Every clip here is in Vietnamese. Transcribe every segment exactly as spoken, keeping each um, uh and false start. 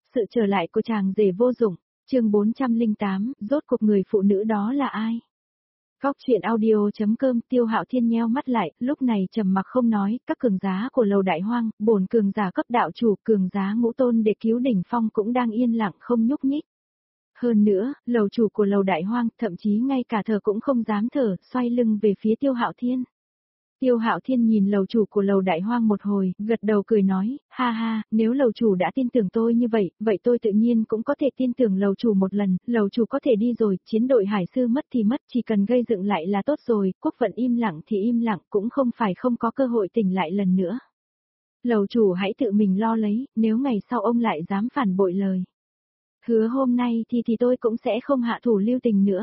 sự trở lại của chàng rể vô dụng, chương bốn trăm lẻ tám, rốt cuộc người phụ nữ đó là ai? Góc truyện audio.com. Tiêu Hạo Thiên nheo mắt lại, lúc này trầm mặc không nói, các cường giá của Lầu Đại Hoang, bổn cường giả cấp đạo chủ, cường giá ngũ tôn để cứu đỉnh phong cũng đang yên lặng không nhúc nhích. Hơn nữa, lầu chủ của Lầu Đại Hoang, thậm chí ngay cả thở cũng không dám thở, xoay lưng về phía Tiêu Hạo Thiên. Tiêu Hạo Thiên nhìn lầu chủ của Lầu Đại Hoang một hồi, gật đầu cười nói, ha ha, nếu lầu chủ đã tin tưởng tôi như vậy, vậy tôi tự nhiên cũng có thể tin tưởng lầu chủ một lần, lầu chủ có thể đi rồi, chiến đội hải sư mất thì mất, chỉ cần gây dựng lại là tốt rồi, quốc vận im lặng thì im lặng, cũng không phải không có cơ hội tỉnh lại lần nữa. Lầu chủ hãy tự mình lo lấy, nếu ngày sau ông lại dám phản bội lời hứa hôm nay thì thì tôi cũng sẽ không hạ thủ lưu tình nữa.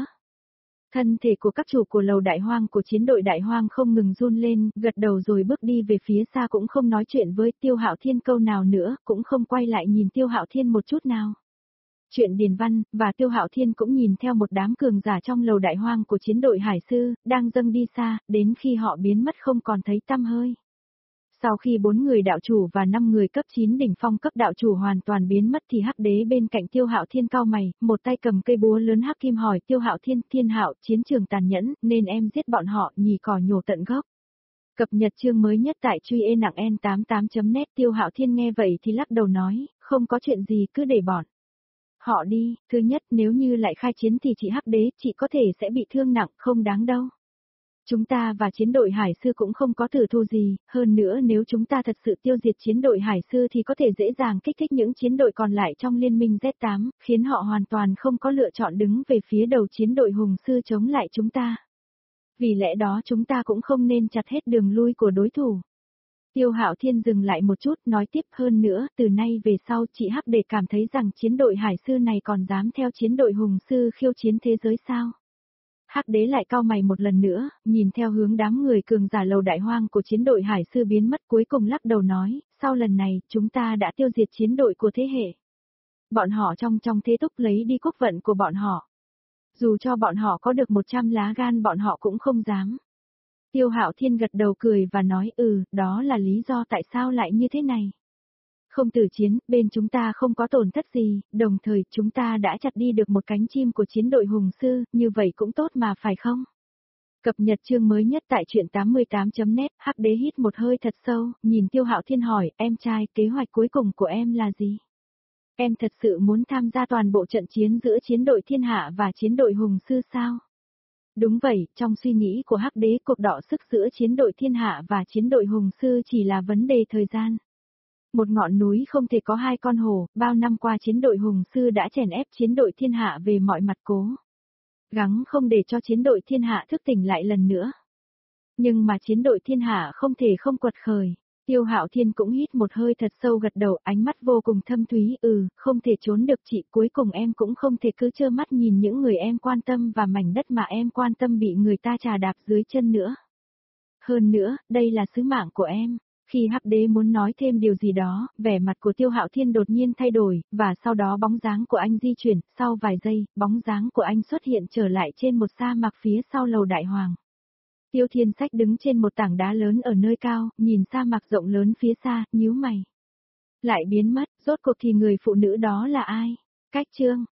Thân thể của các chủ của Lầu Đại Hoang của chiến đội Đại Hoang không ngừng run lên, gật đầu rồi bước đi về phía xa, cũng không nói chuyện với Tiêu Hạo Thiên câu nào nữa, cũng không quay lại nhìn Tiêu Hạo Thiên một chút nào. Chuyện Điền Văn, và Tiêu Hạo Thiên cũng nhìn theo một đám cường giả trong Lầu Đại Hoang của chiến đội Hải Sư, đang dâng đi xa, đến khi họ biến mất không còn thấy tăm hơi. Sau khi bốn người đạo chủ và năm người cấp chín đỉnh phong cấp đạo chủ hoàn toàn biến mất thì Hắc Đế bên cạnh Tiêu Hạo Thiên cau mày, một tay cầm cây búa lớn hắc kim hỏi Tiêu Hạo Thiên, Thiên Hạo, chiến trường tàn nhẫn, nên em giết bọn họ, nhì cỏ nhổ tận gốc. Cập nhật chương mới nhất tại truy e nặng en tám mươi tám chấm net. Tiêu Hạo Thiên nghe vậy thì lắc đầu nói, không có chuyện gì, cứ để bọn họ đi, thứ nhất nếu như lại khai chiến thì chị Hắc Đế, chị có thể sẽ bị thương nặng, không đáng đâu. Chúng ta và chiến đội Hải Sư cũng không có tử thù gì, hơn nữa nếu chúng ta thật sự tiêu diệt chiến đội Hải Sư thì có thể dễ dàng kích thích những chiến đội còn lại trong liên minh Z tám, khiến họ hoàn toàn không có lựa chọn đứng về phía đầu chiến đội Hùng Sư chống lại chúng ta. Vì lẽ đó chúng ta cũng không nên chặt hết đường lui của đối thủ. Tiêu Hạo Thiên dừng lại một chút, nói tiếp, hơn nữa, từ nay về sau chị Hắc Đế cảm thấy rằng chiến đội Hải Sư này còn dám theo chiến đội Hùng Sư khiêu chiến thế giới sao? Hắc Đế lại cau mày một lần nữa, nhìn theo hướng đám người cường giả Lầu Đại Hoang của chiến đội Hải Sư biến mất, cuối cùng lắc đầu nói, sau lần này, chúng ta đã tiêu diệt chiến đội của thế hệ. Bọn họ trong trong thế thúc lấy đi quốc vận của bọn họ. Dù cho bọn họ có được một trăm lá gan bọn họ cũng không dám. Tiêu Hạo Thiên gật đầu cười và nói, ừ, đó là lý do tại sao lại như thế này. Không tử chiến, bên chúng ta không có tổn thất gì, đồng thời chúng ta đã chặt đi được một cánh chim của chiến đội Hùng Sư, như vậy cũng tốt mà phải không? Cập nhật chương mới nhất tại truyện tám mươi tám chấm net. Hắc Đế hít một hơi thật sâu, nhìn Tiêu Hạo Thiên hỏi, em trai, kế hoạch cuối cùng của em là gì? Em thật sự muốn tham gia toàn bộ trận chiến giữa chiến đội Thiên Hạ và chiến đội Hùng Sư sao? Đúng vậy, trong suy nghĩ của Hắc Đế, cuộc đọ sức giữa chiến đội Thiên Hạ và chiến đội Hùng Sư chỉ là vấn đề thời gian. Một ngọn núi không thể có hai con hổ, bao năm qua chiến đội Hùng Sư đã chèn ép chiến đội Thiên Hạ về mọi mặt, cố gắng không để cho chiến đội Thiên Hạ thức tỉnh lại lần nữa. Nhưng mà chiến đội Thiên Hạ không thể không quật khởi. Tiêu Hạo Thiên cũng hít một hơi thật sâu, gật đầu, ánh mắt vô cùng thâm thúy, ừ, không thể trốn được chị, cuối cùng em cũng không thể cứ trơ mắt nhìn những người em quan tâm và mảnh đất mà em quan tâm bị người ta trà đạp dưới chân nữa. Hơn nữa, đây là sứ mạng của em. Khi Hắc Đế muốn nói thêm điều gì đó, vẻ mặt của Tiêu Hạo Thiên đột nhiên thay đổi, và sau đó bóng dáng của anh di chuyển, sau vài giây, bóng dáng của anh xuất hiện trở lại trên một sa mạc phía sau Lầu Đại Hoàng. Tiêu Thiên Sách đứng trên một tảng đá lớn ở nơi cao, nhìn sa mạc rộng lớn phía xa, nhíu mày. Lại biến mất, rốt cuộc thì người phụ nữ đó là ai? Cách chương